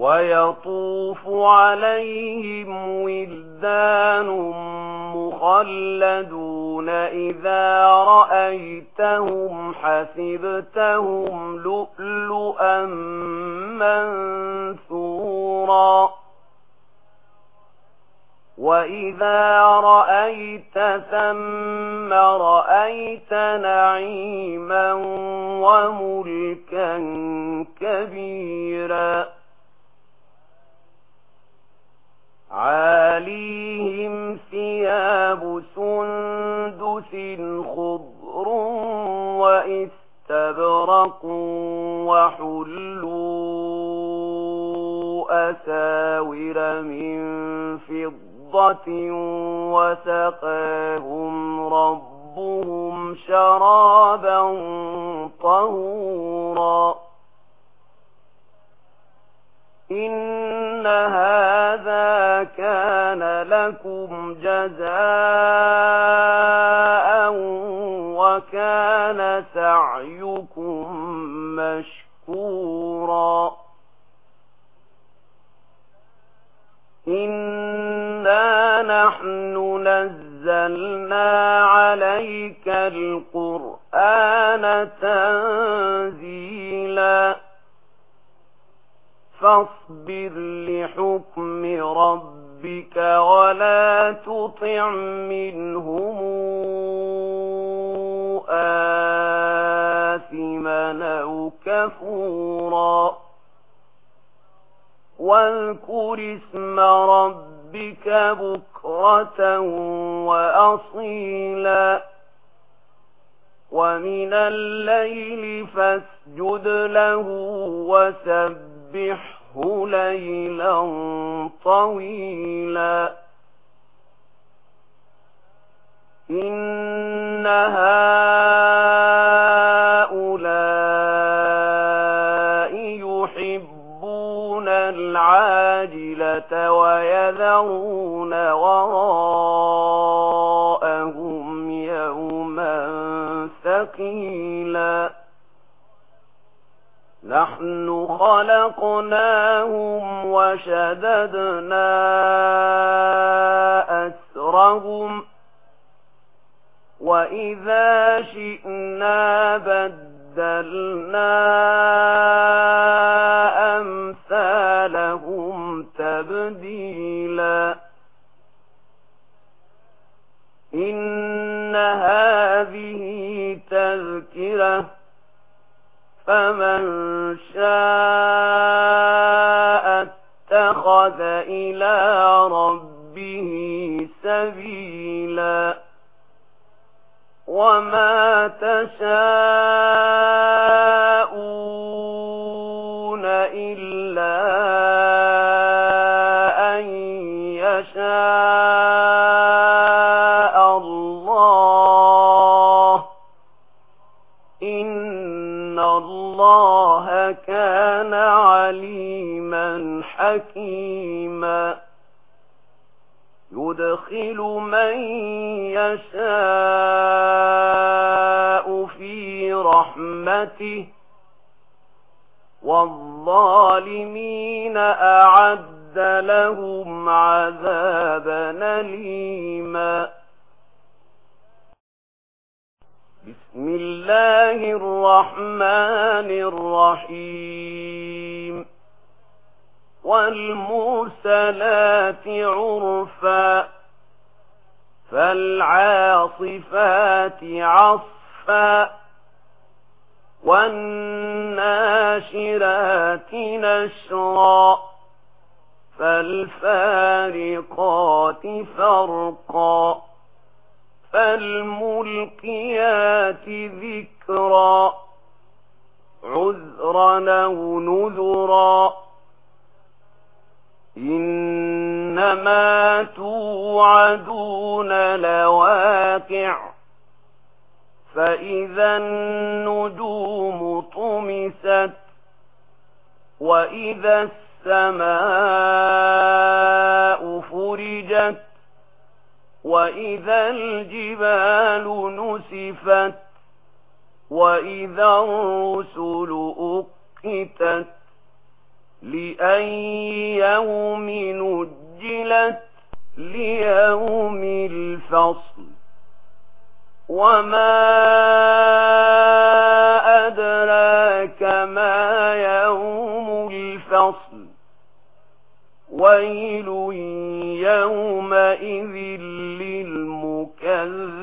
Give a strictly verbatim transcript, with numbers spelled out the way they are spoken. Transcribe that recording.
ويطوف عليهم ولدان مخلدون إذا رأيتهم حسبتهم لؤلؤا منثورا وإذا رأيت ثم رأيت نعيما وملكا كبيرا عاليهم ثياب سندس خضر واستبرق وحلوا أساور من فضة وسقاهم ربهم شرابا طهورا إن هذا كان لكم جزاء وكان سعيكم مشكورا إنا نحن نزلنا عليك القرآن تنزيلا فاصبر لحكم ربك ولا تطع منهم آثما أو كفورا واذكر اسم ربك بكرة وأصيلا ومن الليل فاسجد له وسبحه ليلا طويلا إن هؤلاء يحبون العاجلة ويذرون وراءهم يوما ثقيلا نحن خلقناهم وشددنا أسرهم وإذا شئنا بدلنا أمثالهم تبديلا إن هذه تذكرة فمن شاء اتخذ إلى ربه سبيلا وما تشاءون إلا أن يشاء الله إن الله كان عليما حكيما يدخل من يشاء في رحمته والظالمين أعد لهم عذابا أليما بسم الله الرحمن الرحيم والمرسلات عرفا فالعاصفات عصفا والناشرات نشرا فالفارقات فرقا فالملقيات ذكرا عذرا أو نذرا إنما توعدون لواقع فإذا النجوم طمست وإذا السماء فرجت وإذا الجبال نسفت وإذا الرسل أقتت لأي يوم نجلت ليوم الفصل وما أدراك ما يوم الفصل ويل يومئذ للمكذبين